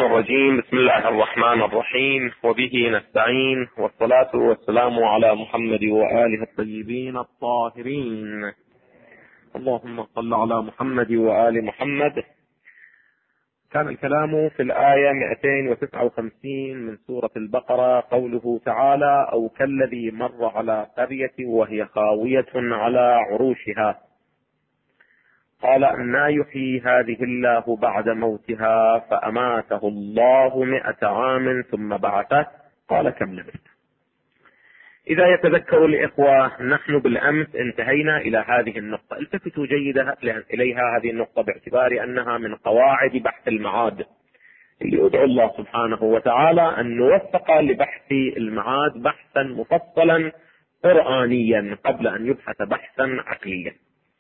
الرجيم. بسم الله الرحمن الرحيم، وبه نستعين، والصلاة والسلام على محمد وآله الطيبين الطاهرين. اللهم صل على محمد وآل محمد. كان الكلام في الآية 259 من سورة البقرة، قوله تعالى: أو كالذي مر على قرية وهي خاوية على عروشها قال أنى يحيي هذه الله بعد موتها فأماته الله 100 عام ثم بعثه قال كم لبثت. إذا يتذكر الإخوة، نحن بالأمس انتهينا إلى هذه النقطة. التفتوا جيدا إليها، هذه النقطة باعتبار أنها من قواعد بحث المعاد، اللي أدعو الله سبحانه وتعالى أن نوفق لبحث المعاد بحثا مفصلا قرآنيا قبل أن يبحث بحثا عقليا.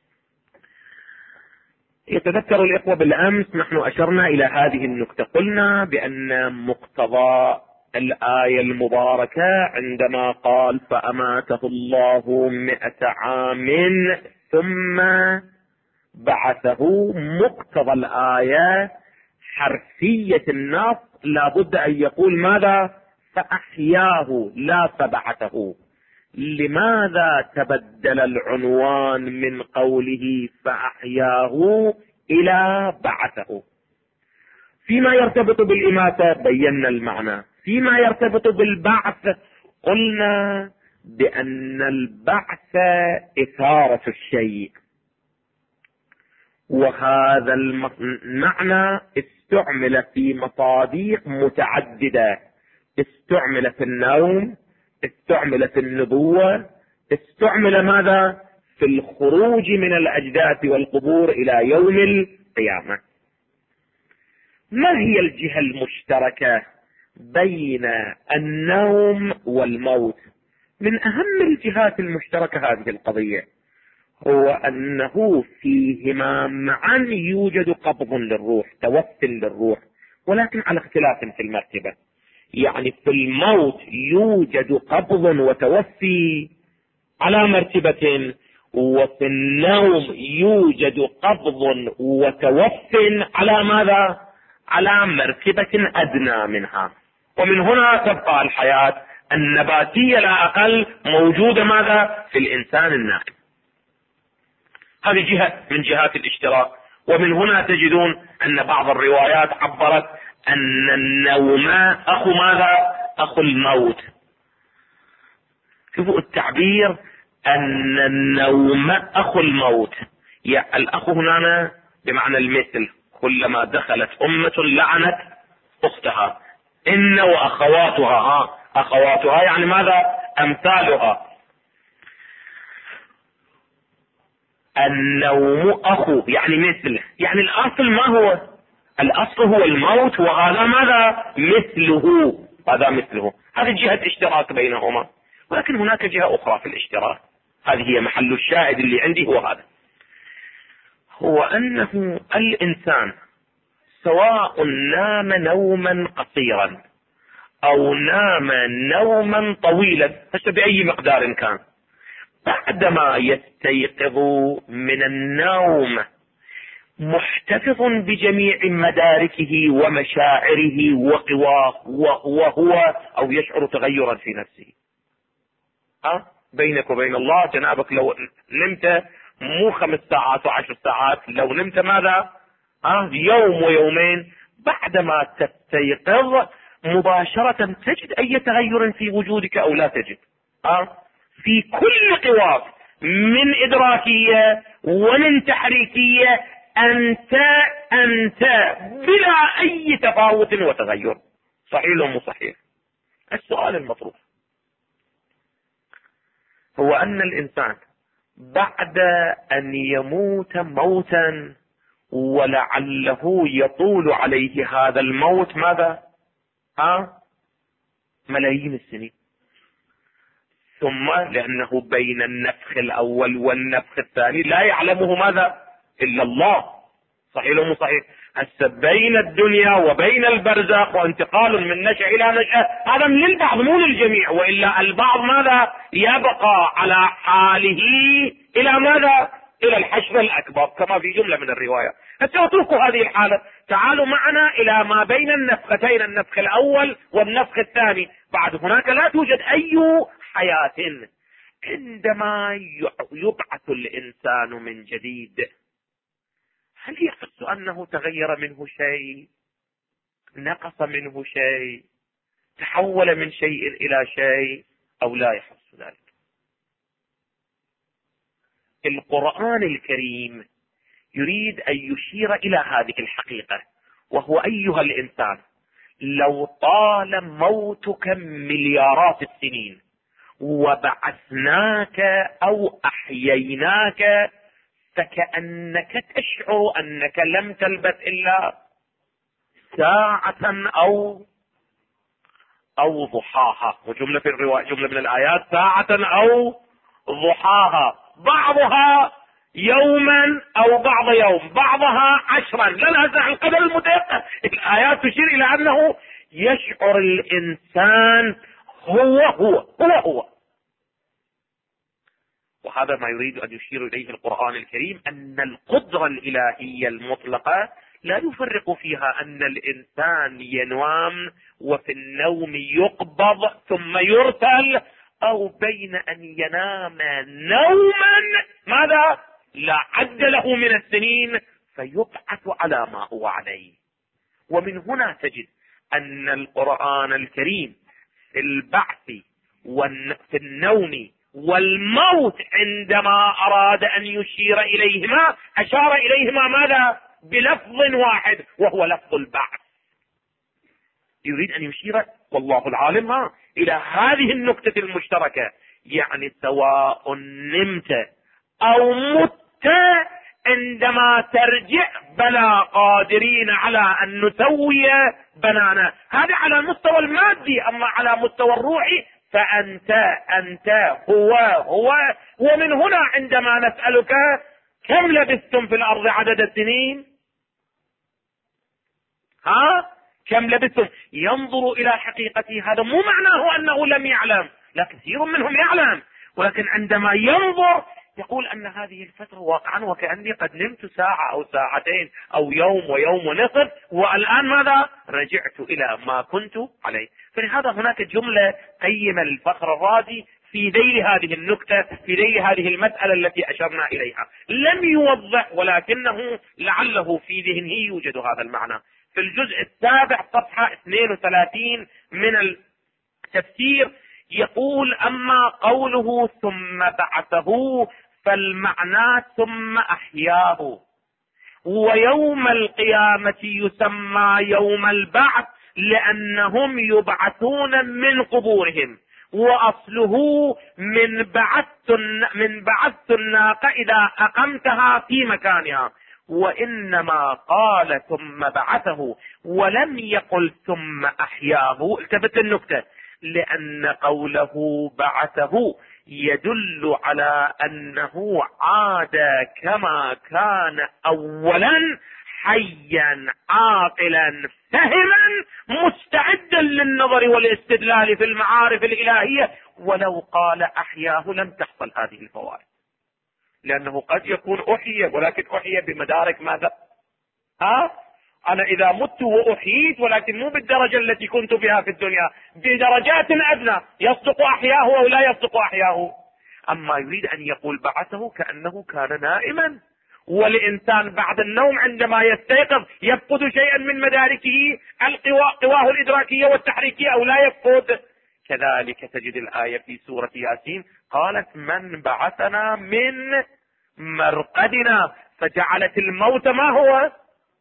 يتذكر الإخوة بالأمس نحن أشرنا إلى هذه النقطة، قلنا بأن مقتضى الآية المباركة عندما قال فأماته الله 100 عام ثم بعثه، مقتضى الآية حرفية النص لابد أن يقول ماذا؟ فأحياه لا فبعثه. لماذا تبدل العنوان من قوله فأحياه إلى بعثه؟ فيما يرتبط بالإماتة بينا المعنى، فيما يرتبط بالبعث قلنا بأن البعث إثارة الشيء، وهذا المعنى استعمل في مصادق متعددة، استعمل في النوم، استعمل في النبوة، استعمل ماذا؟ في الخروج من الأجداث والقبور إلى يوم القيامة. ما هي الجهة المشتركة بين النوم والموت؟ من أهم الجهات المشتركة هذه القضية هو أنه فيهما معا يوجد قبض للروح، توفي للروح، ولكن على اختلاف في المرتبة. يعني في الموت يوجد قبض وتوفي على مرتبة، وفي النوم يوجد قبض وتوفي على ماذا؟ على مرتبة أدنى منها. ومن هنا تبقى الحياة النباتية لا أقل موجودة ماذا؟ في الإنسان النائم. هذه جهة من جهات الاشتراك. ومن هنا تجدون أن بعض الروايات عبرت أن النوم أخو ماذا؟ أخو الموت. شوفوا التعبير، أن النوم أخو الموت. يعني الأخ هنا بمعنى المثل، كلما دخلت أمة لعنت أختها. إن وأخواتها، أخواتها يعني ماذا؟ أمثالها. النوم أخو يعني مثله، يعني الأصل ما هو؟ الأصل هو الموت، وهذا ماذا؟ مثله، هذا مثله. هذه جهة اشتراك بينهما. ولكن هناك جهة أخرى في الاشتراك، هذه هي محل الشاهد اللي عندي، هو هذا، هو أنه الإنسان سواء نام نوما قصيرا أو نام نوما طويلا، حتى بأي مقدار كان، بعدما يستيقظ من النوم محتفظ بجميع مداركه ومشاعره وقواه، وهو أو يشعر تغيرا في نفسه. بينك وبين الله جنابك لو نمت مو 5 ساعات و10 ساعات، لو نمت ماذا؟ يوم ويومين، بعدما تستيقظ مباشرة تجد أي تغير في وجودك أو لا تجد. في كل قواك، من إدراكية ومن تحريكية، أنت بلا أي تفاوت وتغير. صحيح ومو صحيح؟ السؤال المطروح هو أن الإنسان بعد أن يموت موتا ولعله يطول عليه هذا الموت ماذا؟ ملايين السنين، ثم لأنه بين النفخ الأول والنفخ الثاني لا يعلمه ماذا؟ إلا الله. صحيح ومو صحيح؟ هسه بين الدنيا وبين البرزخ وانتقال من نشأ إلى نشأ، هذا من البعض مو للجميع، وإلا البعض ماذا؟ يبقى على حاله إلى ماذا؟ الى الحشر الاكبر كما في جملة من الروايات. اتركوا هذه الحالة، تعالوا معنا الى ما بين النفختين، النفخ الاول والنفخ الثاني. بعد هناك لا توجد اي حياة. عندما يبعث الانسان من جديد، هل يحس انه تغير منه شيء، نقص منه شيء، تحول من شيء الى شيء، او لا يحس ذلك؟ القرآن الكريم يريد ان يشير الى هذه الحقيقة، وهو ايها الانسان لو طال موتك مليارات السنين وبعثناك او احييناك، فكأنك تشعر انك لم تلبث الا ساعة او ضحاها. وجملة في الرواية، جملة من الايات ساعة او ضحاها، بعضها يوما او بعض يوم، بعضها 10. لا ننازع عن القدر المدقق. الايات تشير الى انه يشعر الانسان هو. وهذا ما يريد ان يشير اليه القرآن الكريم، ان القدرة الالهية المطلقة لا يفرق فيها ان الانسان ينام وفي النوم يقبض ثم يرسل، او بين ان ينام نوما ماذا لا عد له من السنين فيبعث على ما هو عليه. ومن هنا تجد ان القرآن الكريم في البعث في النوم والموت عندما اراد ان يشير اليهما اشار اليهما ماذا؟ بلفظ واحد، وهو لفظ البعث. يريد ان يشير والله العالم الى هذه النكتة المشتركة، يعني سواء نمت او مت عندما ترجع بلا قادرين على ان نسوي بنانا. هذا على المستوى المادي، اما على مستوى الروحي فانت هو. ومن هنا عندما نسألك كم لبثتم في الارض عدد السنين، كم لبثتم، ينظر الى حقيقته. هذا مو معناه انه لم يعلم، لا، كثير منهم يعلم، ولكن عندما ينظر يقول ان هذه الفترة واقعا وكأني قد نمت ساعة او ساعتين او يوم ويوم ونصف، والان ماذا؟ رجعت الى ما كنت عليه. فلهذا هناك جملة قيمة للفخر الرازي في ذيل هذه النكتة، في ذيل هذه المسألة التي اشرنا اليها. لم يوضح، ولكنه لعله في ذهنه يوجد هذا المعنى. في الجزء السابع صفحة 32 من التفسير يقول: اما قوله ثم بعثه فالمعنى ثم احياه، ويوم القيامة يسمى يوم البعث لانهم يبعثون من قبورهم، واصله من بعثت الناقة اذا اقمتها في مكانها. وانما قال ثم بعثه ولم يقل ثم احياه. التفت النكتة، لان قوله بعثه يدل على انه عاد كما كان اولا، حيا عاقلا فهما مستعدا للنظر والاستدلال في المعارف الالهية. ولو قال احياه لم تحصل هذه الفوائد، لانه قد يكون احيي، ولكن احيي بمدارك ماذا؟ انا اذا مت واحييت، ولكن مو بالدرجة التي كنت بها في الدنيا، بدرجات ادنى. يصدق احياه او لا يصدق احياه؟ اما يريد ان يقول بعثه كأنه كان نائما، والانسان بعد النوم عندما يستيقظ يفقد شيئا من مداركه، قواه الادراكية والتحريكية، او لا يفقد. كذلك تجد الآية في سورة ياسين قالت: من بعثنا من مرقدنا، فجعلت الموت ما هو؟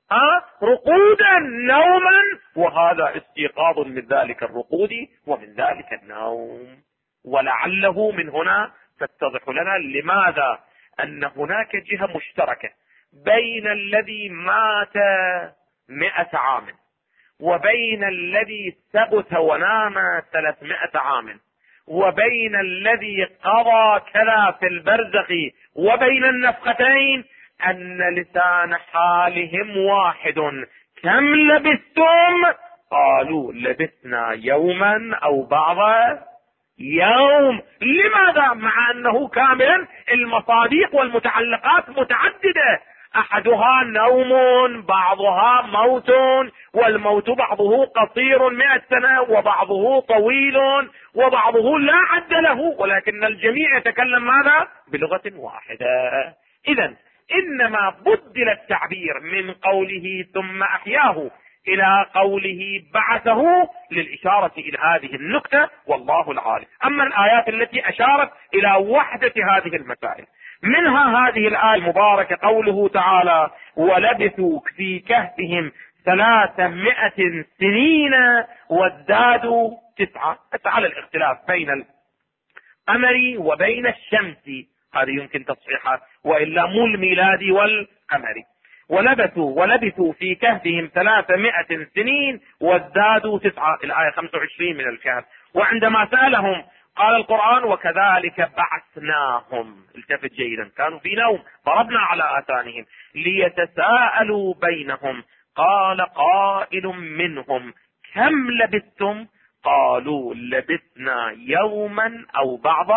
رقودا نوما، وهذا استيقاظ من ذلك الرقود ومن ذلك النوم. ولعله من هنا تتضح لنا لماذا ان هناك جهة مشتركة بين الذي مات 100 عام وبين الذي ثبت ونام 300 عام وبين الذي قضى كذا في البرزخ وبين النفختين، ان لسان حالهم واحد. كم لبثتم؟ قالوا لبثنا يوما او بعض يوم. لماذا؟ مع أنه كاملا المصادق والمتعلقات متعددة، أحدها نوم، بعضها موت، والموت بعضه قصير 100 سنة وبعضه طويل وبعضه لا عد له، ولكن الجميع يتكلم ماذا؟ بلغة واحدة. إذن إنما بدل التعبير من قوله ثم أحياه إلى قوله بعثه للإشارة إلى هذه النقطة، والله العالم. أما الآيات التي أشارت إلى وحدة هذه المسائل، منها هذه الآية المباركة قوله تعالى ولبثوا في كهفهم 300 سنين وازدادوا 9. على الاختلاف بين القمر وبين الشمس، هذه يمكن تصحيحها، وإلا مو الميلادي والقمري. ولبثوا في كهفهم 300 سنين وازدادوا 9، الآية 25 من الكهف. وعندما سألهم قال القرآن وكذلك بعثناهم، التفت جيدا، كانوا في نوم ضربنا على آذانهم ليتساءلوا بينهم قال قائل منهم كم لبثتم قالوا لبثنا يوما أو بعض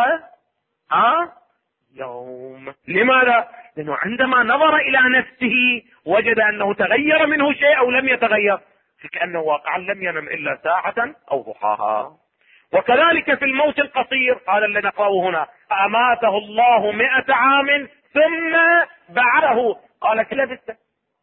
يوم. لماذا؟ لأنه عندما نظر إلى نفسه وجد أنه تغير منه شيء أو لم يتغير، فكأنه واقعا لم ينم إلا ساعة أو ضحاها. وكذلك في الموت القصير، هذا الذي نقرأه هنا، أماته الله 100 عام ثم بعثه، قال كم لبثت؟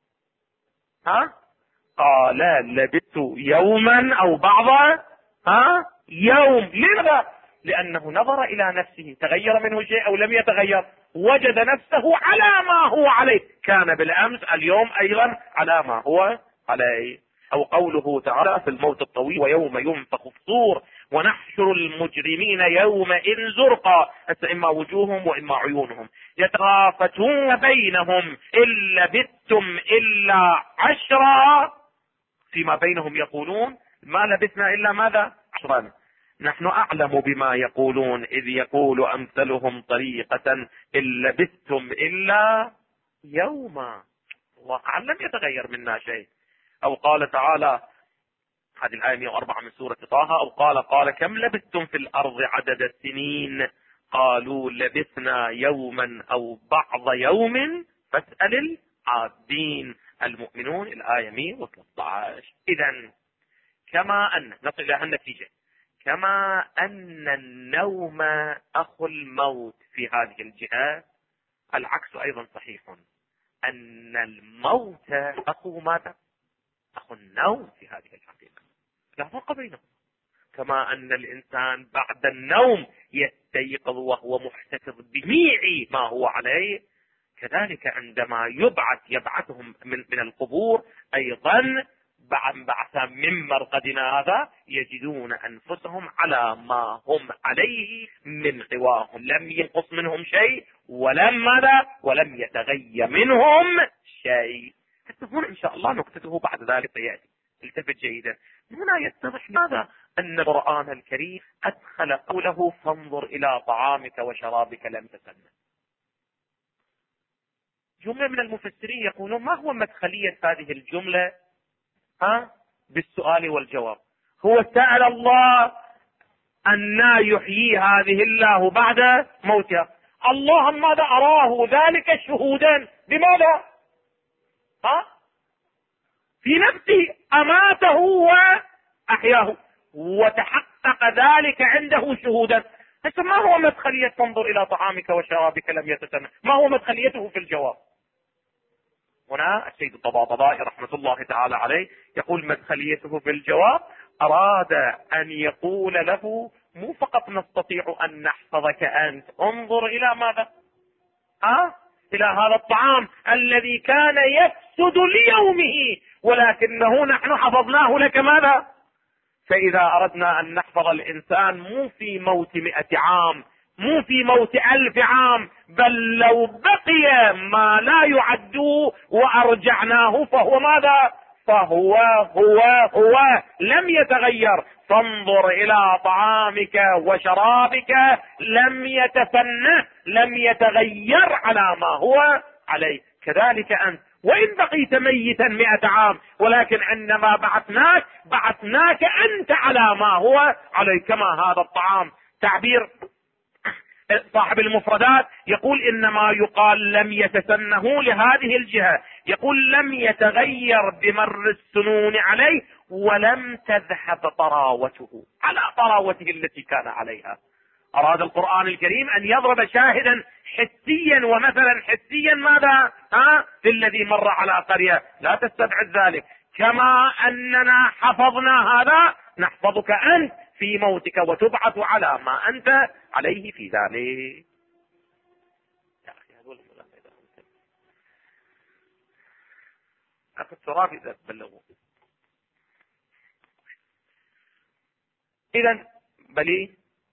قال لبثت يوما أو بعض يوم. لماذا؟ لأنه نظر إلى نفسه، تغير منه شيء أو لم يتغير، وجد نفسه على ما هو عليه، كان بالأمس اليوم أيضا على ما هو عليه. أو قوله تعالى في الموت الطويل ويوم ينفخ في الصور ونحشر المجرمين يومئذ زرقا، إما وجوههم وإما عيونهم، يتخافتون بينهم إن لبثتم إلا 10، فيما بينهم يقولون ما لبثنا إلا ماذا؟ 10. نحن أعلم بما يقولون إذ يقول أمثلهم طريقة إن لبثتم إلا يوما. واقعا لم يتغير منا شيء. أو قال تعالى، هذه الآية 104 من سورة طه، أو قال كم لبثتم في الأرض عدد السنين قالوا لبثنا يوما أو بعض يوم فاسأل العادين. المؤمنون الآية 113. إذن كما أن نصل إلى النتيجة، كما أن النوم أخو الموت في هذه الجهة، العكس أيضا صحيح، أن الموت أخو ماذا؟ أخو النوم في هذه الحقيقة، لا فرق بينهم. كما أن الإنسان بعد النوم يستيقظ وهو محتفظ بجميع ما هو عليه، كذلك عندما يبعثهم من القبور أيضا بعثا من مرقدنا هذا يجدون أنفسهم على ما هم عليه من قواهم، لم ينقص منهم شيء ولم يتغير منهم شيء. حتى هنا إن شاء الله نكتته بعد ذلك سيأتي. التفت جيدا، هنا يتضح ماذا؟ أن القرآن الكريم أدخل قوله فانظر إلى طعامك وشرابك لم تسنه. جملة من المفسرين يقولون ما هو مدخلية هذه الجملة بالسؤال والجواب؟ هو سأل الله أن يحيي هذه الله بعد موتها، الله ماذا أراه ذلك شهودا بماذا؟ في نفسه أماته وأحياه وتحقق ذلك عنده شهودا. ما هو مدخلية تنظر إلى طعامك وشرابك لم يتسنى؟ ما هو مدخليته في الجواب؟ هنا السيد الطباطبائي رحمة الله تعالى عليه يقول مدخليته في الجواب أراد أن يقول له مو فقط نستطيع أن نحفظك أنت، انظر إلى ماذا؟ إلى هذا الطعام الذي كان يفسد ليومه، ولكنه نحن حفظناه لك ماذا؟ فإذا أردنا أن نحفظ الإنسان مو في موت 100 عام، مو في موت 1000 عام، بل لو بقي ما لا يعد وأرجعناه فهو ماذا؟ فهو لم يتغير. فانظر إلى طعامك وشرابك لم يتفنه، لم يتغير على ما هو عليه. كذلك أنت وإن بقيت ميتا 100 عام، ولكن عندما بعثناك أنت على ما هو عليه. كما هذا الطعام تعبير صاحب المفردات يقول إنما يقال لم يتسنه لهذه الجهة، يقول لم يتغير بمر السنون عليه ولم تذهب طراوته على طراوته التي كان عليها. أراد القرآن الكريم أن يضرب شاهدا حسيا ومثلا حسيا ماذا؟ في الذي مر على قرية. لا تستبعد ذلك، كما أننا حفظنا هذا نحفظك أنت في موتك وتبعث على ما أنت عليه في ذلك. يا أخي هذول أخذ التراب إذا بلغوا. إذن بالي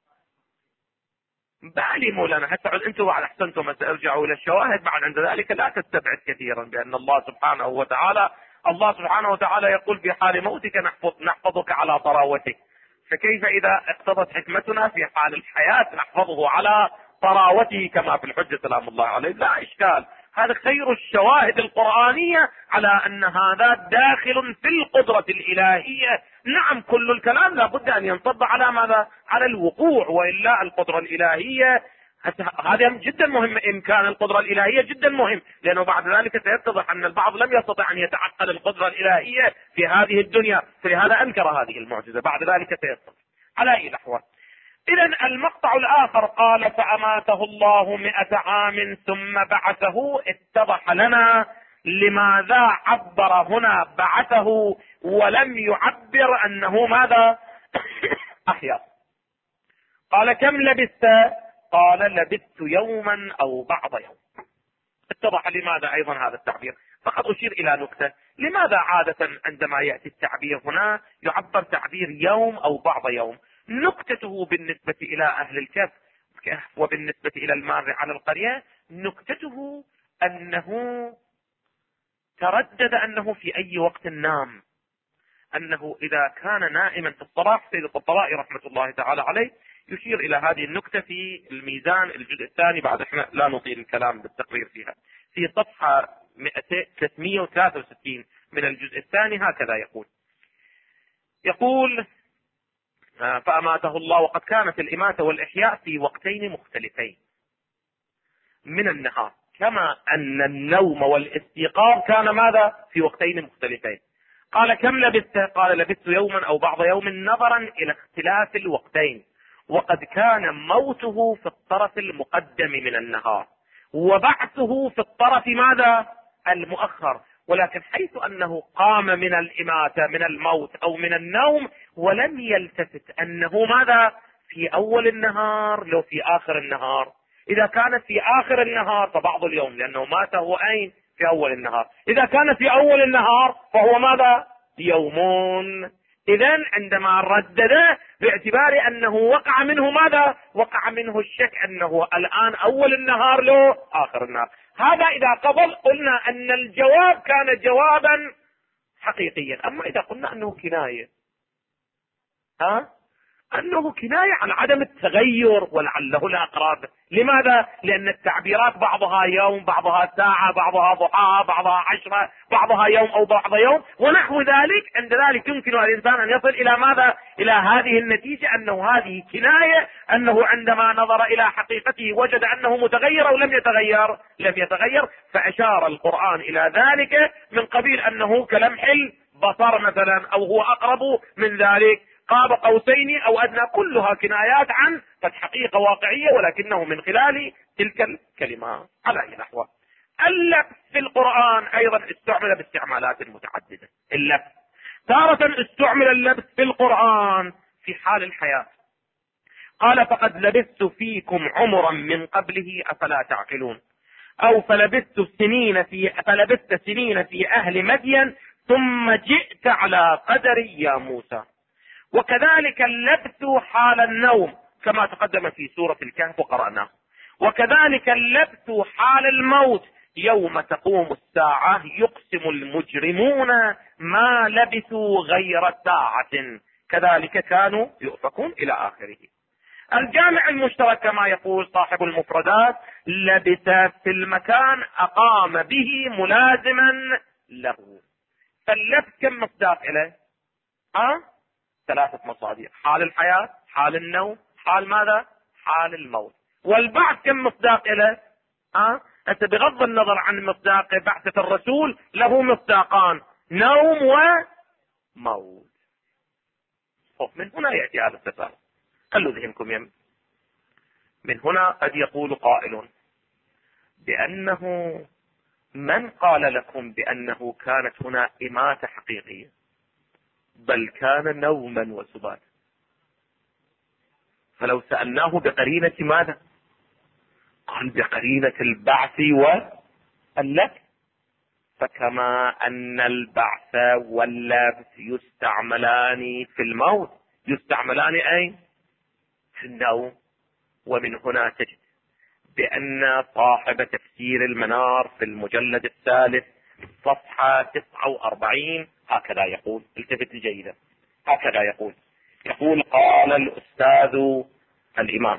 مولانا حتى أنتم بعد أحسنتم ارجعوا إلى الشواهد. بعد عند ذلك لا تستبعد كثيرا بأن الله سبحانه وتعالى يقول في حال موتك نحفظك على طراوتك، فكيف إذا اقتضت حكمتنا في حال الحياة نحفظه على طراوته كما في الحجة سلام الله عليه؟ لا إشكال، هذا خير الشواهد القرآنية على أن هذا داخل في القدرة الإلهية. نعم كل الكلام لابد أن ينصب على ماذا؟ على الوقوع، وإلا القدرة الإلهية هذا جدا مهم. إمكان القدرة الإلهية جدا مهم، لأنه بعد ذلك سيتضح أن البعض لم يستطع أن يتعقل القدرة الإلهية في هذه الدنيا، فلهذا أنكر هذه المعجزة. بعد ذلك سيتضح على أي الأحوال. إذن المقطع الآخر قال فأماته الله 100 عام ثم بعثه. اتضح لنا لماذا عبر هنا بعثه ولم يعبر أنه ماذا؟ أحيا. قال كم لبثت؟ قال لبثت يوما أو بعض يوم. اتضح لماذا أيضا هذا التعبير. فقد أشير إلى نكتة، لماذا عادة عندما يأتي التعبير هنا يعبر تعبير يوم أو بعض يوم؟ نكتته بالنسبة إلى أهل الكهف وبالنسبة إلى المار على القرية، نكتته أنه تردد أنه في أي وقت نام، أنه إذا كان نائما في الصباح. سيد الطبرائي رحمة الله تعالى عليه يشير إلى هذه النكتة في الميزان الجزء الثاني، بعد احنا لا نطيل الكلام بالتقرير فيها، في صفحة 363 من الجزء الثاني. هكذا يقول فأماته الله وقد كانت الإماتة والإحياء في وقتين مختلفين من النهار، كما أن النوم والاستيقاظ كان ماذا؟ في وقتين مختلفين. قال كم لبثت؟ قال لبثت يوما أو بعض يوم، نظرا إلى اختلاف الوقتين، وقد كان موته في الطرف المقدم من النهار وبعثه في الطرف ماذا؟ المؤخر. ولكن حيث أنه قام من الإماتة من الموت أو من النوم ولم يلتفت أنه ماذا؟ في أول النهار لو في آخر النهار. إذا كان في آخر النهار فبعض اليوم، لأنه مات هو أين؟ في أول النهار. إذا كان في أول النهار فهو ماذا؟ يومون. إذن عندما ردده باعتبار أنه وقع منه ماذا؟ وقع منه الشك أنه الآن أول النهار له آخر النهار. هذا إذا قلنا أن الجواب كان جوابا حقيقيا. أما إذا قلنا أنه كناية، أنه كناية عن عدم التغير ولعله الأقرب. لماذا؟ لأن التعبيرات بعضها يوم، بعضها ساعة، بعضها ضحى، بعضها 10، بعضها يوم أو بعض يوم ونحو ذلك. عند ذلك يمكن الإنسان أن يصل إلى ماذا؟ إلى هذه النتيجة، أنه هذه كناية، أنه عندما نظر إلى حقيقته وجد أنه متغير أو لم يتغير. فأشار القرآن إلى ذلك من قبيل أنه كلمح البصر مثلا، أو هو أقرب من ذلك، قاب قوسين أو أدنى، كلها كنايات عن حقيقة واقعية، ولكنه من خلال تلك الكلمات. على أي نحو اللبس في القرآن أيضا استعمل باستعمالات متعددة. اللبس تارة استعمل اللبس في القرآن في حال الحياة. قال فقد لبثت فيكم عمرا من قبله أفلا تعقلون، أو فلبثت سنين في أهل مدين ثم جئت على قدري يا موسى. وكذلك اللبث حال النوم كما تقدم في سورة الكهف وقرأناه. وكذلك اللبث حال الموت يوم تقوم الساعة يقسم المجرمون ما لبثوا غير ساعة كذلك كانوا يؤفكون إلى آخره. الجامع المشترك كما يقول صاحب المفردات لبث في المكان أقام به ملازما له. فاللبث كم مصداق إليه؟ 3 مصادر: حال الحياة، حال النوم، حال ماذا؟ حال الموت. والبعث كم مصداق له؟ انت بغض النظر عن مصداق بعثة الرسول له مصداقان، نوم وموت. من هنا يأتي هذا التساؤل، خلوا ذهنكم يم. من هنا قد يقول قائل بأنه من قال لكم بأنه كانت هنا إماتة حقيقية، بل كان نوما وسباتا. فلو سألناه بقرينة ماذا؟ قال بقرينة البعث واللبس. فكما أن البعث واللبس يستعملان في الموت، يستعملان أين؟ في النوم. ومن هنا تجد بأن صاحب تفسير المنار في المجلد الثالث صفحة 49 هكذا يقول، التفت جيدا، هكذا يقول قال الأستاذ الإمام: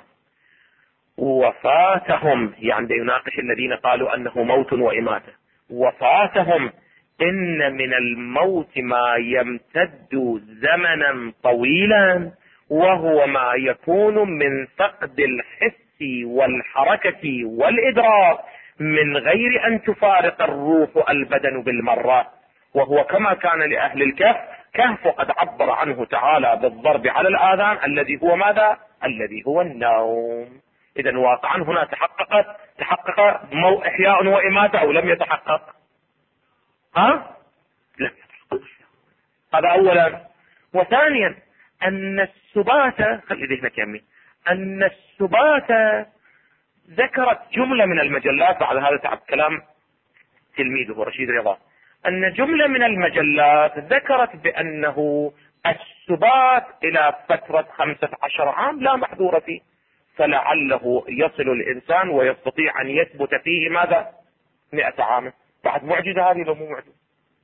وفاتهم، يعني يناقش الذين قالوا أنه موت وإماتة، وفاتهم إن من الموت ما يمتد زمنا طويلا، وهو ما يكون من فقد الحس والحركة والإدراك من غير أن تفارق الروح البدن بالمرة، وهو كما كان لأهل الكهف. كهف قد عبر عنه تعالى بالضرب على الآذان الذي هو ماذا؟ الذي هو النوم. إذا واقعا هنا تحقق إحياء وإماتة أو لم يتحقق؟ لم يتحقق. هذا أولا. وثانيا أن السباتة، خلي ذهنك يمي، أن السباتة ذكرت جملة من المجلات، بعد هذا تعب كلام تلميذه رشيد رضا، أن جملة من المجلات ذكرت بأنه السبات إلى فترة 15 عام لا محذور فيه، فلعله يصل الإنسان ويستطيع أن يثبت فيه ماذا؟ 100 عام. بعد معجزة هذه لو مو معجزة؟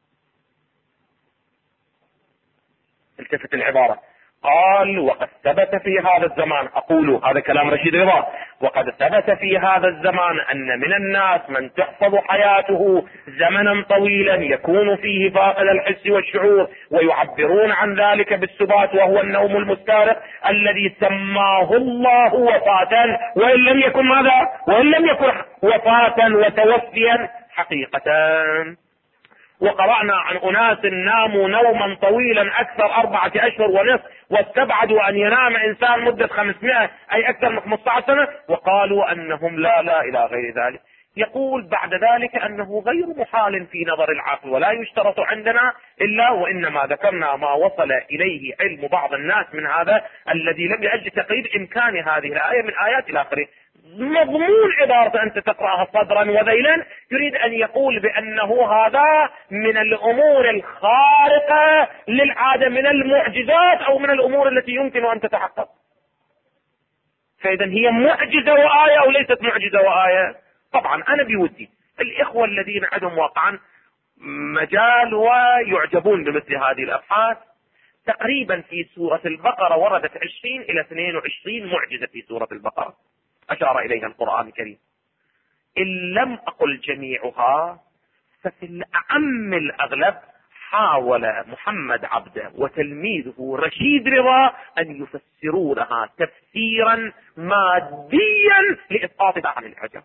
التفت العبارة، قال: وقد ثبت في هذا الزمان، أقول هذا كلام رشيد رضا، وقد ثبت في هذا الزمان أن من الناس من تحفظ حياته زمنا طويلا يكون فيه فاقد الحس والشعور، ويعبرون عن ذلك بالسبات، وهو النوم المستغرق الذي سماه الله وفاة، وإن لم يكن ماذا؟ وإن لم يكن وفاة وتوفيا حقيقة. وقرأنا عن أناس ناموا نوما طويلا أكثر 4 أشهر ونصف، واستبعدوا أن ينام إنسان مدة 500 أي أكثر من 15 سنة، وقالوا أنهم لا إلى غير ذلك. يقول بعد ذلك أنه غير محال في نظر العقل، ولا يشترط عندنا إلا، وإنما ذكرنا ما وصل إليه علم بعض الناس من هذا الذي لم يأجل تقريب إمكان هذه الآية من آيات الآخرين. مضمون عبارة أنت تقرأها صدرا وذيلا يريد أن يقول بأنه هذا من الأمور الخارقة للعادة، من المعجزات أو من الأمور التي يمكن أن تتحقق. فإذا هي معجزة وآية أو ليست معجزة وآية؟ طبعا أنا بودي الإخوة الذين عندهم واقعا مجال ويعجبون بمثل هذه الأبحاث، تقريبا في سورة البقرة وردت 20 إلى 22 معجزة في سورة البقرة أشار إليها القرآن الكريم. إن لم أقل جميعها ففي الأعم الأغلب حاول محمد عبده وتلميذه رشيد رضا أن يفسرونها تفسيرا ماديا لإسقاطها عن العجب.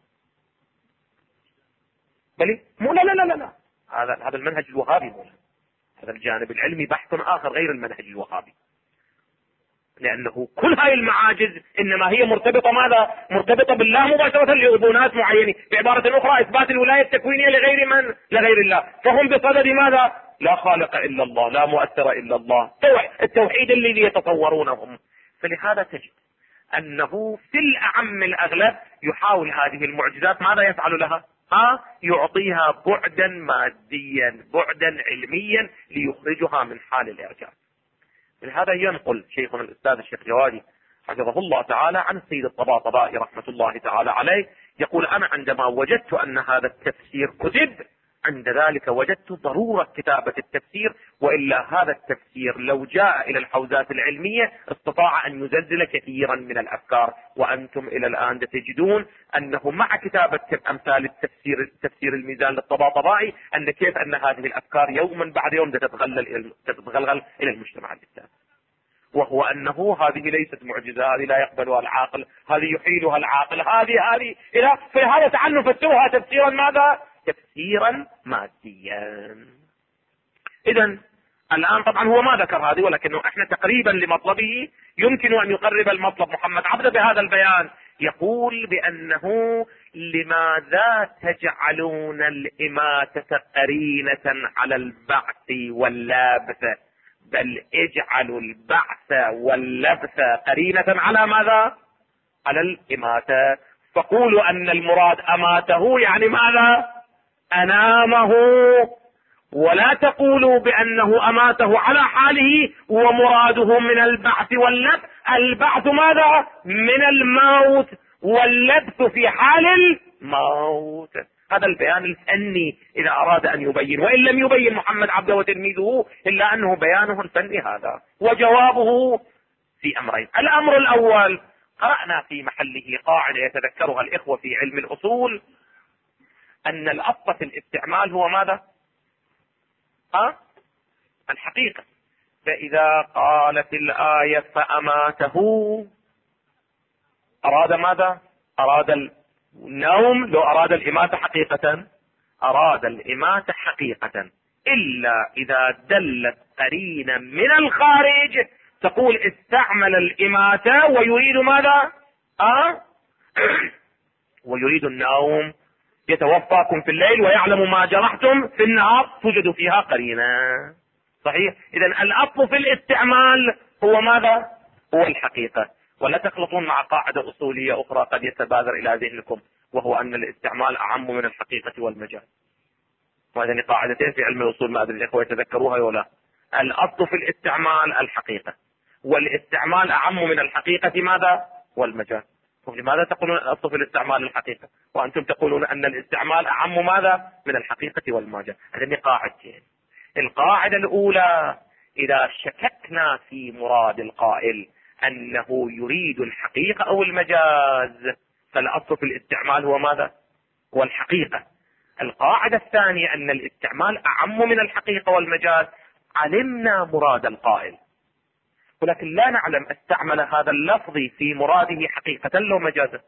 بل مو لا هذا المنهج الوهابي، هذا الجانب العلمي بحث آخر غير المنهج الوهابي، لأنه كل هاي المعاجز إنما هي مرتبطة ماذا؟ مرتبطة بالله مباشرة لأذونات معينة، بعبارة أخرى إثبات الولاية التكوينية لغير من؟ لغير الله. فهم بصدد ماذا؟ لا خالق إلا الله، لا مؤثر إلا الله، التوحيد الذي يتصورونهم. فلهذا تجد أنه في الأعم الأغلب يحاول هذه المعجزات ماذا يفعل لها؟ يعطيها بعدا ماديا، بعدا علميا، ليخرجها من حال الإعجاز. لهذا ينقل شيخنا الأستاذ الشيخ جوادي حفظه الله تعالى عن السيد الطباطبائي رحمة الله تعالى عليه، يقول: أنا عندما وجدت أن هذا التفسير كتب، عند ذلك وجدت ضرورة كتابة التفسير، وإلا هذا التفسير لو جاء إلى الحوزات العلمية استطاع أن يزلزل كثيرا من الأفكار. وأنتم إلى الآن تجدون أنه مع كتابة أمثال تفسير الميزان للطباطبائي أن كيف أن هذه الأفكار يوما بعد يوم تتغلغل إلى المجتمع الإسلامي. وهو أنه هذه ليست معجزة، هذه لا يقبلها العاقل، هذه يحيلها العاقل، هذه إلى فهذا تعال نفسرها تفسيرا ماذا؟ تفسيرا ماديا. إذن الآن طبعا هو ما ذكر هذه، ولكنه احنا تقريبا لمطلبه يمكن أن يقرب المطلب محمد عبده بهذا البيان. يقول بأنه لماذا تجعلون الإماتة قرينة على البعث واللبث؟ بل اجعلوا البعث واللبث قرينة على ماذا؟ على الإماتة. فقولوا أن المراد أماته يعني ماذا؟ أنامه، ولا تقولوا بأنه أماته على حاله ومراده من البعث واللبث. البعث ماذا؟ من الموت، واللبث في حال الموت. هذا البيان الفني إذا أراد أن يبين، وإن لم يبين محمد عبده وتلميذه إلا أنه بيانه الفني هذا. وجوابه في أمرين. الأمر الأول، قرأنا في محله قاعدة يتذكرها الإخوة في علم الأصول، أن الأصل في الاستعمال هو ماذا؟ الحقيقة. فإذا قالت الآية فأماته أراد ماذا؟ أراد النوم. لو أراد الإماتة حقيقة أراد الإماتة حقيقة، إلا إذا دلت قرينة من الخارج تقول استعمل الإماتة ويريد ماذا؟ ويريد النوم، يتوفاكم في الليل ويعلم ما جرحتم في النهار، توجد فيها قرينة. صحيح. إذن الأصل في الاستعمال هو ماذا؟ هو الحقيقة. ولا تخلطون مع قاعدة أصولية أخرى قد يتبادر إلى ذهنكم، وهو أن الاستعمال أعم من الحقيقة والمجاز. وهذه قاعدتين في علم الأصول، ما أدري الإخوة يتذكروها ولا. الأصل في الاستعمال الحقيقة، والاستعمال أعم من الحقيقة ماذا؟ والمجاز. لماذا تقولون الأصل في الاستعمال الحقيقة وأنتم تقولون أن الاستعمال أعم ماذا؟ من الحقيقة والمجاز. هذه قاعدتين. القاعدة الأولى، إذا شككنا في مراد القائل أنه يريد الحقيقة أو المجاز، فالأصل في الاستعمال هو ماذا؟ هو الحقيقة. القاعدة الثانية أن الاستعمال أعم من الحقيقة والمجاز. علمنا مراد القائل، ولكن لا نعلم استعمل هذا اللفظ في مراده حقيقة لو مجازا.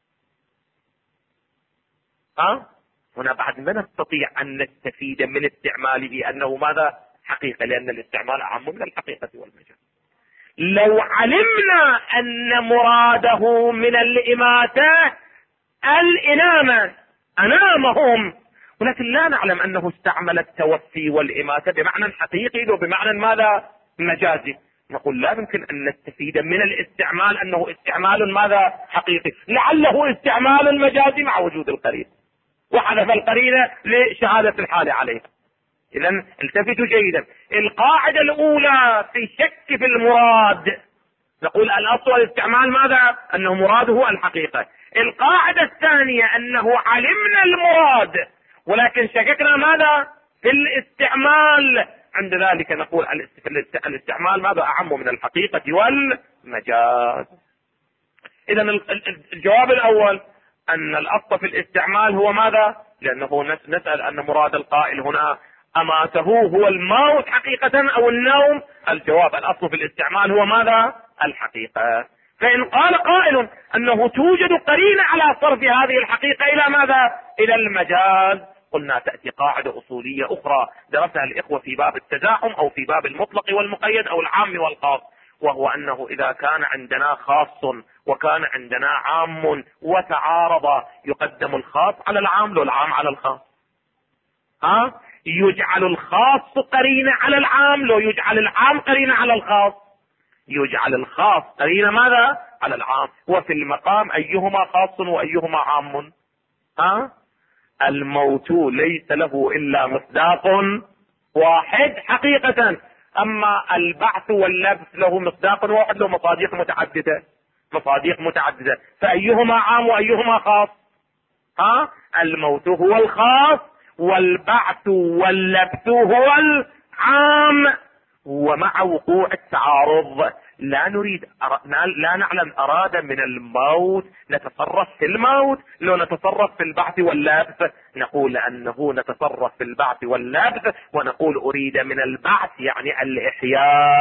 هنا بعد ما نستطيع أن نستفيد من استعماله أنه ماذا؟ حقيقة، لأن الاستعمال أعم من الحقيقة والمجاز. لو علمنا أن مراده من الإماتة الإنامة، أنامهم، ولكن لا نعلم أنه استعمل التوفي والإماتة بمعنى حقيقي وبمعنى ماذا؟ مجازي، نقول لا يمكن أن نستفيد من الاستعمال أنه استعمال ماذا؟ حقيقي، لعله استعمال مجازي مع وجود القرينة، وحذف القرينة لشهادة الحال عليه. إذا التفتوا جيدا. القاعدة الأولى في شك في المراد، نقول الأصل الاستعمال ماذا؟ أنه مراده الحقيقة. القاعدة الثانية أنه علمنا المراد ولكن شككنا ماذا؟ في الاستعمال. عند ذلك نقول الاستعمال ماذا؟ أعم من الحقيقة والمجاز. إذا الجواب الأول أن الأصل في الاستعمال هو ماذا؟ لأنه نسأل أن مراد القائل هنا أماته هو الموت حقيقة أو النوم. الجواب الأصل في الاستعمال هو ماذا؟ الحقيقة. فإن قال قائل أنه توجد قرينة على صرف هذه الحقيقة إلى ماذا؟ إلى المجاز، قلنا تأتي قاعدة أصولية أخرى درسها الإخوة في باب التزاحم أو في باب المطلق والمقيد أو العام والخاص، وهو أنه إذا كان عندنا خاص وكان عندنا عام وتعارض يقدم الخاص على العام لو العام على الخاص. يجعل الخاص قرينة على العام لو يجعل العام قرينة على الخاص. يجعل الخاص قرينة ماذا؟ على العام. وفي المقام أيهما خاص وأيهما عام؟ الموت ليس له إلا مصداق واحد حقيقة، أما البعث واللبث له مصداق واحد له مصاديق متعددة. مصاديق متعددة، فأيهما عام وأيهما خاص؟ الموت هو الخاص والبعث واللبث هو العام. ومع وقوع التعارض لا نعلم أراد من الموت نتصرف في الموت لو نتصرف في البعث واللبث. نقول أنه نتصرف في البعث واللبث، ونقول أريد من البعث يعني الإحياء،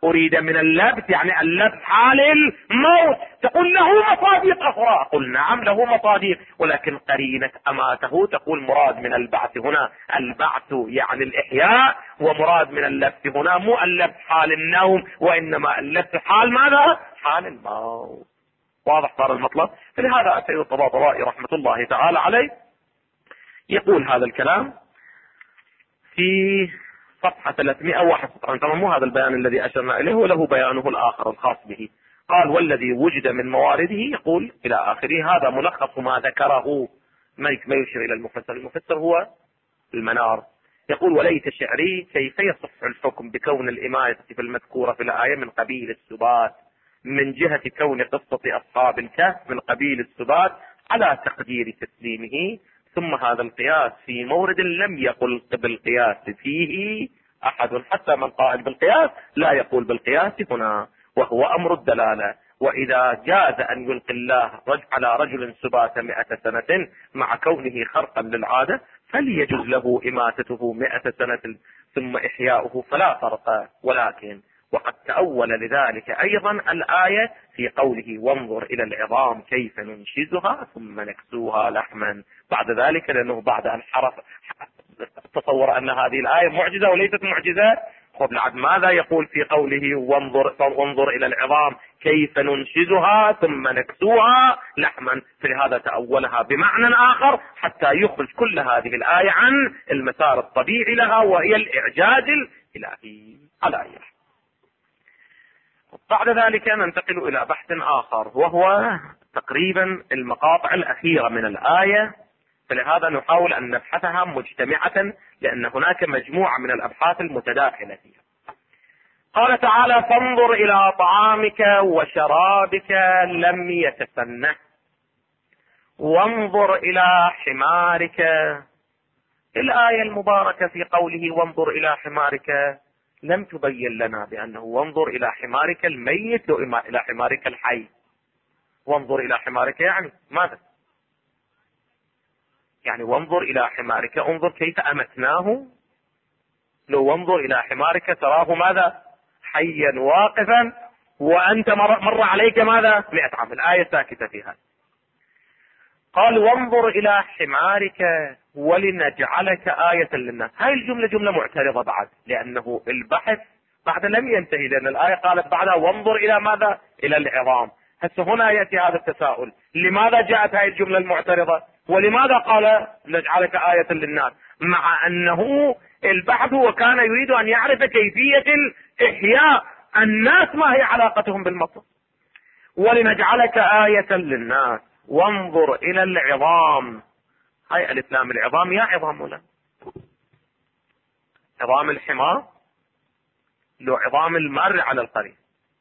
أريد من اللبس يعني اللبس حال الموت. تقول له مصادق أخرى، أقول نعم له مصادق، ولكن قرينة أماته تقول مراد من البعث هنا البعث يعني الإحياء، ومراد من اللبس هنا مو اللبس حال النوم، وإنما اللبس حال ماذا؟ حال الموت. واضح صار المطلب؟ فلهذا السيد الطباطبائي رحمة الله تعالى عليه يقول هذا الكلام في صفحة 361. طبعا مو هذا البيان الذي أشرنا إليه، وله بيانه الآخر الخاص به. قال والذي وجد من موارده، يقول إلى آخره. هذا ملخص ما ذكره، ما يشير إلى المفسر. المفسر هو المنار. يقول وليت شعري كيف يصح الحكم بكون الإماية في المذكورة في الآية من قبيل السبات، من جهة كون قصة أصحاب الكهف من قبيل السبات على تقدير تسليمه. ثم هذا القياس في مورد لم يقل بالقياس فيه أحد، حتى من قائل بالقياس لا يقول بالقياس هنا، وهو أمر الدلالة. وإذا جاز أن يلقي الله على رجل سبات 100 سنة مع كونه خرقا للعادة، فليجوز له إماتته 100 سنة ثم إحياؤه فلا فرق. ولكن وقد تأول لذلك أيضا الآية في قوله وانظر إلى العظام كيف ننشزها ثم نكسوها لحما. بعد ذلك لأنه بعد أن تصور أن هذه الآية معجزة وليست معجزة. خب لعد ماذا يقول في قوله وانظر إلى العظام كيف ننشزها ثم نكسوها لحما؟ فلهذا تأولها بمعنى آخر حتى يخرج كل هذه الآية عن المسار الطبيعي لها، وهي الإعجاز الإلهي على أي حال. بعد ذلك ننتقل إلى بحث آخر، وهو تقريبا المقاطع الأخيرة من الآية، فلهذا نحاول أن نبحثها مجتمعة، لأن هناك مجموعة من الأبحاث المتداخلة فيها. قال تعالى فانظر إلى طعامك وشرابك لم يتسنه، وانظر إلى حمارك. الآية المباركة في قوله وانظر إلى حمارك لم تبين لنا بأنه وانظر إلى حمارك الميت أو إلى حمارك الحي. وانظر إلى حمارك يعني ماذا؟ يعني وانظر إلى حمارك انظر كيف أمتناه. لو وانظر إلى حمارك تراه ماذا؟ حيا واقفا وأنت مر عليك ماذا؟ 100 عام. الآية ساكتة فيها. قال وانظر إلى حمارك ولنجعلك آية للناس. هاي الجملة جملة معترضة بعد، لأنه البحث بعد لم ينتهي، لأن الآية قالت بعدها وانظر إلى ماذا؟ إلى العظام. هسه هنا يأتي هذا التساؤل، لماذا جاءت هاي الجملة المعترضة؟ ولماذا قال نجعلك آية للناس؟ مع أنه البحث هو كان يريد أن يعرف كيفية الإحياء الناس، ما هي علاقتهم بالمطر. ولنجعلك آية للناس وانظر إلى العظام. هاي الإسلام العظام يا عظام ولا عظام الحمار؟ لو عظام المار على القريب.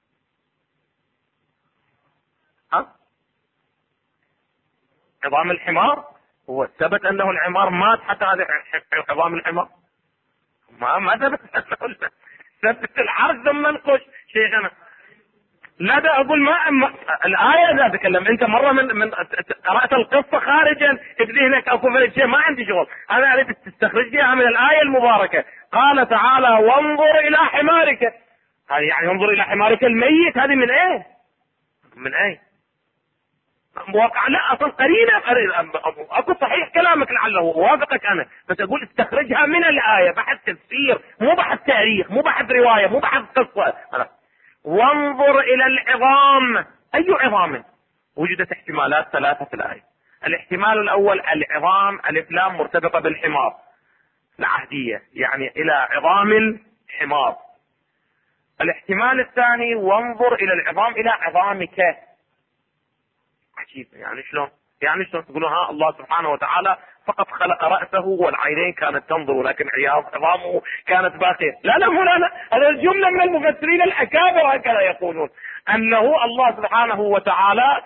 عظام الحمار هو ثبت أنه الحمار مات، حتى هذه عظام الحمار ما ثبت ثبت العرض ثم نقش شيخنا. لا ده أقول ما الآية لا تكلم. أنت مرة من قرأت القصة خارجا بذهنك أو كفر شيء، ما عندي شغل. أنا أريد تستخرجها من الآية المباركة. قال تعالى وانظر إلى حمارك، هذه يعني انظر إلى حمارك الميت. هذه من إيه؟ من إيه؟ واقع لا أصلا قرينة أقول صحيح كلامك لعله وافقك أنا، بس أقول استخرجها من الآية. بحث تفسير مو بحث تاريخ، مو بحث رواية، مو بحث قصة. وانظر إلى العظام. أي عظام؟ وجدت احتمالات 3 في الآية. الاحتمال الأول العظام ألف لام مرتبطة بالحمار العهدية، يعني إلى عظام الحمار. الاحتمال الثاني وانظر إلى العظام إلى عظامك. عجيب، يعني شلون؟ يعني شلون تقولون ها الله سبحانه وتعالى فقط خلق رأسه والعينين كانت تنظر ولكن عظامه كانت باقية؟ لا مولانا، هذا الجملة من المفسرين الأكابر هكذا يقولون أنه الله سبحانه وتعالى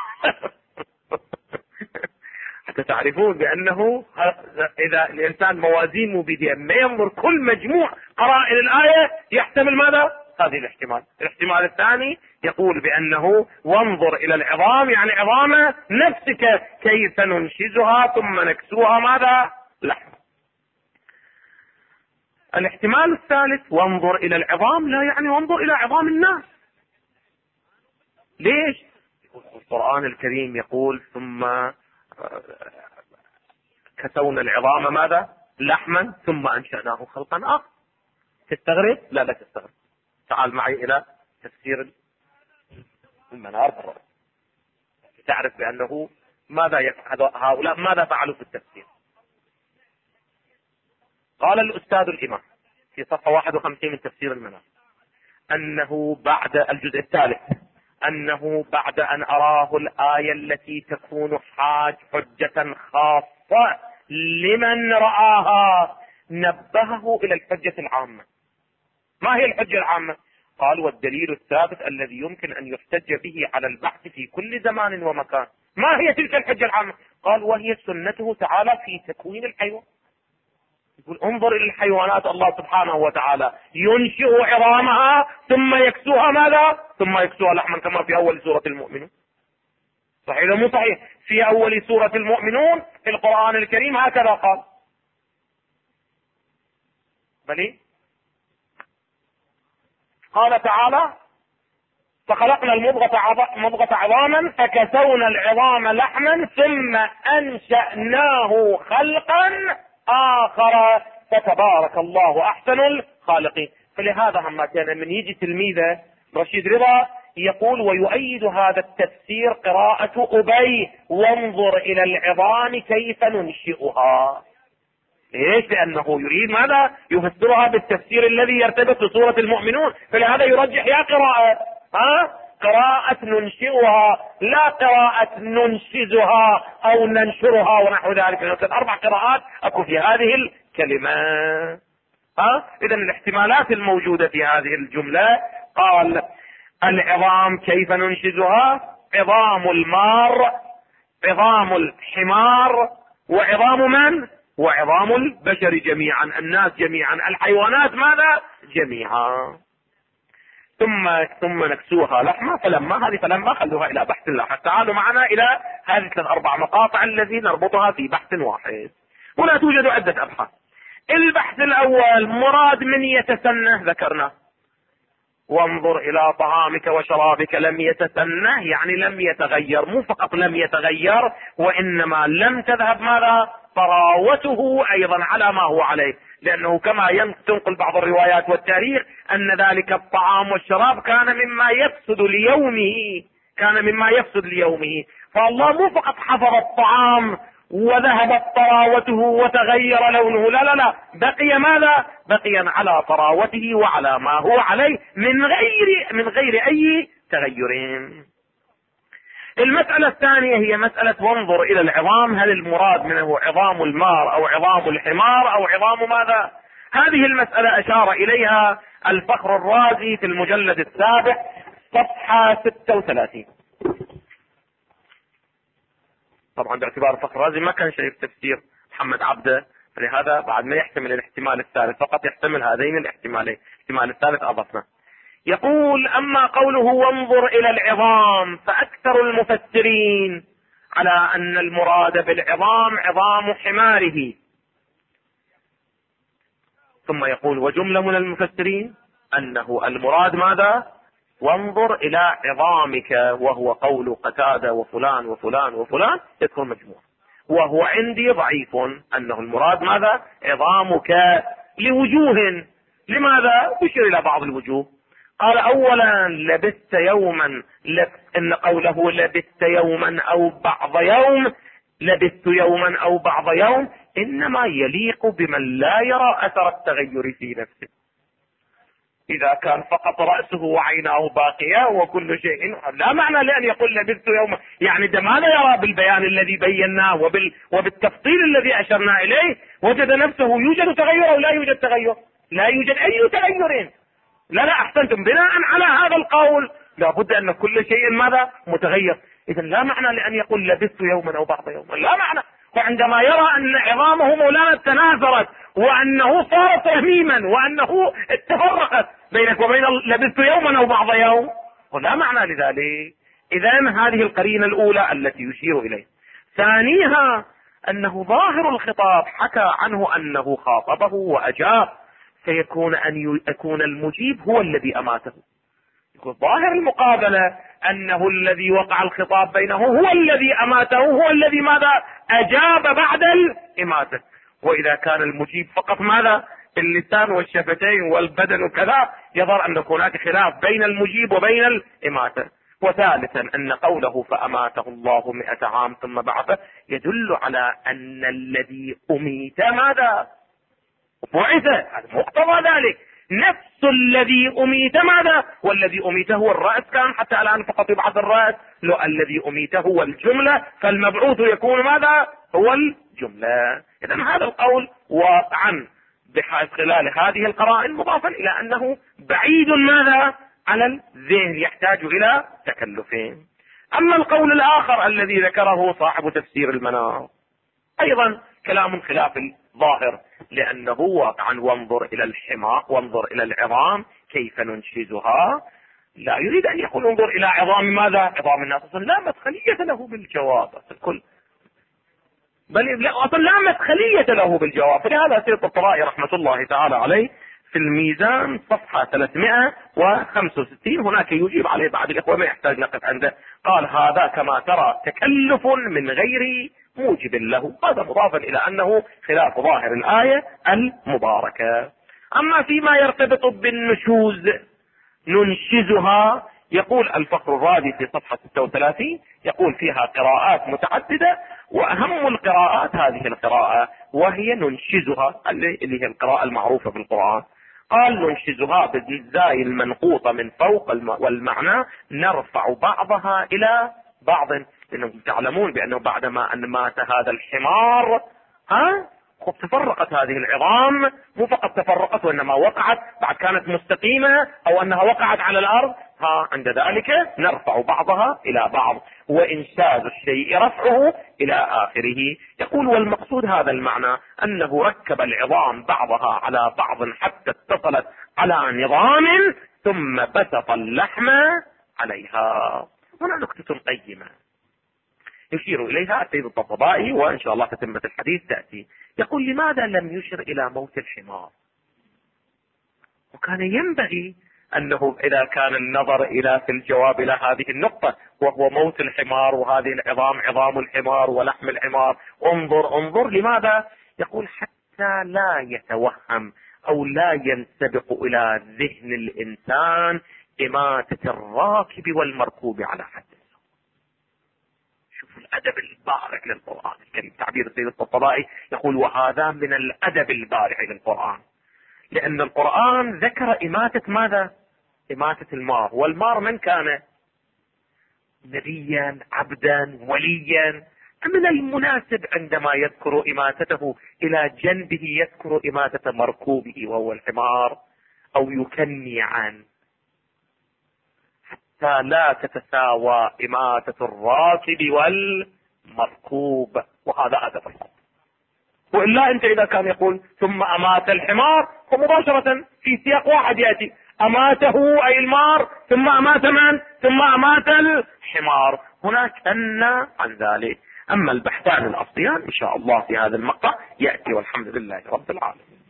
حتى تعرفون بأنه إذا الإنسان موازينه بدين ما ينظر كل مجموع قرائن الآية يحتمل ماذا؟ هذه الاحتمال. الاحتمال الثاني يقول بأنه وانظر إلى العظام يعني عظام نفسك كيف ننشزها ثم نكسوها ماذا؟ لحم. الاحتمال الثالث وانظر الى العظام لا يعني وانظر الى عظام الناس. ليش؟ القرآن الكريم يقول ثم كسونا العظام ماذا؟ لحما ثم انشأناه خلقا اخر. تستغرب؟ لا تستغرب. تعال معي الى تفسير المنار، تعرف بانه ماذا يفعل هؤلاء، ماذا فعلوا في التفسير. قال الأستاذ الإمام في صفحة 51 من تفسير المنار أنه بعد الجزء الثالث أنه بعد أن أراه الآية التي تكون حجة خاصة لمن رآها نبهه إلى الحجة العامة. ما هي الحجة العامة؟ قال والدليل الثابت الذي يمكن أن يحتج به على البحث في كل زمان ومكان. ما هي تلك الحجة العامة؟ قال وهي سنته تعالى في تكوين الحيوان. يقول انظر الى الحيوانات، الله سبحانه وتعالى ينشئ عظامها ثم يكسوها ماذا؟ ثم يكسوها لحما كما في اول سورة المؤمنون. صحيح ولا مو صحيح؟ في اول سورة المؤمنون في القرآن الكريم هكذا قال. بلي قال تعالى فخلقنا المضغة عظاما فكسونا العظام لحما ثم انشأناه خلقا آخر فتبارك الله أحسن الخالقين. فلهذا هم كان من يجي تلميذه رشيد رضا يقول ويؤيد هذا التفسير قراءة أبي وانظر إلى العظام كيف ننشئها. ليش؟ لأنه يريد ماذا؟ يفسرها بالتفسير الذي يرتبط بسورة المؤمنون. فلهذا يرجح يا قراءة قراءة ننشئها لا قراءة ننشزها أو ننشرها ونحو ذلك. مثل 4 قراءات أكو في هذه الكلمة. إذن الاحتمالات الموجودة في هذه الجملة قال العظام كيف ننشزها؟ عظام المار، عظام الحمار، وعظام من؟ وعظام البشر جميعا، الناس جميعا، الحيوانات ماذا؟ جميعا. ثم نكسوها لحمة. فلما خلوها الى بحث لاحق. تعالوا معنا الى هذه 3-4 مقاطع التي نربطها في بحث واحد. هنا توجد عدة ابحاث. البحث الاول مراد من يتسنه ذكرنا وانظر الى طعامك وشرابك لم يتسنه يعني لم يتغير، مو فقط لم يتغير وانما لم تذهب ماذا؟ طراوته ايضا على ما هو عليه. لانه كما تنقل بعض الروايات والتاريخ ان ذلك الطعام والشراب كان مما يفسد ليومه. فالله مو فقط حفظ الطعام وذهبت طراوته وتغير لونه، لا بقي ماذا؟ بقي على طراوته وعلى ما هو عليه من غير اي تغيرين. المسألة الثانية هي مسألة وانظر الى العظام، هل المراد منه عظام المار او عظام الحمار او عظام ماذا؟ هذه المسألة اشار اليها الفخر الرازي في المجلد 7 صفحة 36. طبعا باعتبار الفخر الرازي ما كان شايف تفسير محمد عبده، فلهذا بعد ما يحتمل الاحتمال الثالث فقط يحتمل هذين الاحتمالين، الاحتمال الثالث اضفنا. يقول اما قوله وانظر الى العظام فاكثر المفسرين على ان المراد بالعظام عظام حماره. ثم يقول وجملة من المفسرين انه المراد ماذا؟ وانظر الى عظامك، وهو قول قتادة وفلان وفلان وفلان يذكر مجموعة، وهو عندي ضعيف انه المراد ماذا؟ عظامك لوجوه. لماذا؟ يشير الى بعض الوجوه. قال اولا لبثت يوما، ان قوله لبثت يوما او بعض يوم، لبثت يوما او بعض يوم انما يليق بمن لا يرى اثر التغير في نفسه. اذا كان فقط رأسه وعيناه باقية وكل شيء، لا معنى لأن يقول لبثت يوما، يعني ده ما لا يرى بالبيان الذي بيناه وبالتفصيل الذي أشرنا إليه وجد نفسه يوجد تغير أو لا يوجد تغير؟ لا يوجد أي تغيرين. لا أحسنتم. بناء على هذا القول لابد أن كل شيء ماذا؟ متغير. إذا لا معنى لأن يقول لبثت يوما أو بعض يوم، لا معنى. وعندما يرى أن عظامه مولانا تناثرت وأنه صارت رهيما وأنه تفرقت بينك وبين لبثت يوما أو بعض يوم، ولا معنى لذلك. إذا هذه القرينة الأولى التي يشير إليه. ثانيها أنه ظاهر الخطاب حكى عنه أنه خاطبه وأجاب، فيكون أن يكون المجيب هو الذي أماته. يكون ظاهر المقابلة أنه الذي وقع الخطاب بينه هو الذي أماته، هو الذي ماذا أجاب بعد الإماتة. وإذا كان المجيب فقط ماذا اللسان والشفتين والبدن وكذا، يظهر أن هناك خلاف بين المجيب وبين الإماتة. وثالثا أن قوله فأماته الله 100 عام ثم بعثه يدل على أن الذي أميت ماذا بعث. هذا مقتضى ذلك، نفس الذي أميت ماذا، والذي أميته هو الرأس كان حتى الآن فقط يبعث الرأس، لو الذي أميته هو الجملة فالمبعوث يكون ماذا هو الجملة. إذن هذا القول واقعا خلال هذه القرائن مضافا إلى أنه بعيد ماذا على الذهن، يحتاج إلى تكلفين. أما القول الآخر الذي ذكره صاحب تفسير المنار أيضا كلام خلاف الظاهر، لأنه واقعا وانظر إلى الحمار وانظر إلى العظام كيف ننشزها، لا يريد أن يقول انظر إلى عظام ماذا عظام الناس، لا مدخلية له بالجواب الكل، بل أصلا لا مدخلية له بالجواب. فلهذا سيد الطبرائي رحمة الله تعالى عليه في الميزان صفحة 365 هناك يجيب عليه بعض الإخوة ما يحتاج نقف عنده، قال هذا كما ترى تكلف من غير موجب له، هذا مضافا إلى أنه خلاف ظاهر الآية المباركة. أما فيما يرتبط بالنشوز ننشزها، يقول الفخر الرازي في صفحة 36 يقول فيها قراءات متعددة، وأهم القراءات هذه القراءة وهي ننشزها اللي هي القراءة المعروفة في القرآن. قال ننشزها بالزاي المنقوطة من فوق والمعنى نرفع بعضها إلى بعض، لأنهم تعلمون بأنه بعدما أن مات هذا الحمار تفرقت هذه العظام، مو فقط تفرقت وإنما وقعت، بعد كانت مستقيمة أو أنها وقعت على الأرض، عند ذلك نرفع بعضها إلى بعض، وإنشاز الشيء رفعه إلى آخره. يقول والمقصود هذا المعنى أنه ركب العظام بعضها على بعض حتى اتصلت على نظام ثم بسط اللحم عليها. هنا نكتة قيمة يشير إليها السيد الطبطبائي، وإن شاء الله تتمة الحديث تأتي. يقول لماذا لم يشر إلى موت الحمار؟ وكان ينبغي أنه إذا كان النظر إلى في الجواب إلى هذه النقطة وهو موت الحمار وهذه العظام عظام الحمار ولحم الحمار، انظر لماذا؟ يقول حتى لا يتوهم أو لا ينسبق إلى ذهن الإنسان إماتة الراكب والمركوب على حد. شوفوا الأدب البارع للقرآن الكريم، تعبير السيد الطبطبائي يقول وهذا من الأدب البارع للقرآن، لأن القرآن ذكر إماتة ماذا؟ إماتة المار، والمار من كان؟ نبيا عبدا وليا. من المناسب عندما يذكر إماتته إلى جنبه يذكر إماتة مركوبه وهو الحمار، أو يكني عنه حتى لا تتساوى إماتة الراكب والمركوب، وهذا أدب القرآن. وإلا أنت إذا كان يقول ثم أمات الحمار فمباشرة في سياق واحد يأتي أماته أي المار ثم أمات من؟ ثم أمات الحمار. هناك أن عن ذلك. أما البحثان الأصليان إن شاء الله في هذا المقطع يأتي، والحمد لله رب العالمين.